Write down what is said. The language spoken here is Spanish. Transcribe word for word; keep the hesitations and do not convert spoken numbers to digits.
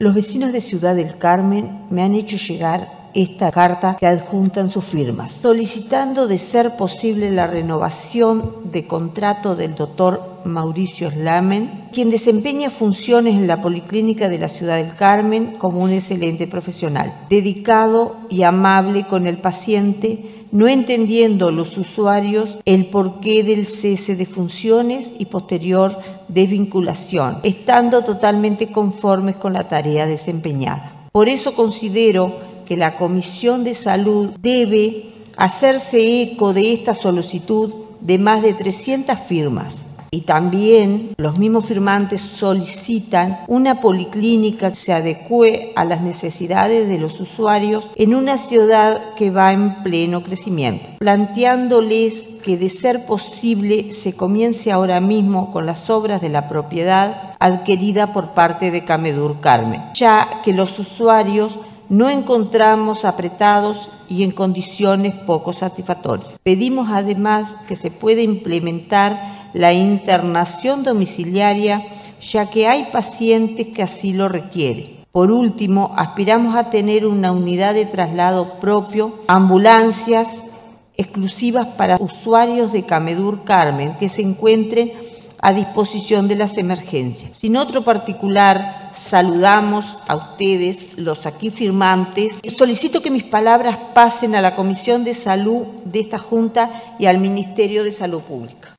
Los vecinos de Ciudad del Carmen me han hecho llegar esta carta que adjuntan sus firmas, solicitando de ser posible la renovación de contrato del doctor Mauricio Slamen, quien desempeña funciones en la Policlínica de la Ciudad del Carmen como un excelente profesional, dedicado y amable con el paciente, no entendiendo los usuarios el porqué del cese de funciones y posterior desvinculación, estando totalmente conformes con la tarea desempeñada. Por eso considero que la Comisión de Salud debe hacerse eco de esta solicitud de más de trescientas firmas. Y también los mismos firmantes solicitan una policlínica que se adecue a las necesidades de los usuarios en una ciudad que va en pleno crecimiento, planteándoles que de ser posible se comience ahora mismo con las obras de la propiedad adquirida por parte de Camedur Carmen, ya que los usuarios no encontramos apretados y en condiciones poco satisfactorias. Pedimos además que se pueda implementar la internación domiciliaria, ya que hay pacientes que así lo requieren. Por último, aspiramos a tener una unidad de traslado propio, ambulancias exclusivas para usuarios de Camedur Carmen que se encuentren a disposición de las emergencias. Sin otro particular, saludamos a ustedes, los aquí firmantes. Solicito que mis palabras pasen a la Comisión de Salud de esta Junta y al Ministerio de Salud Pública.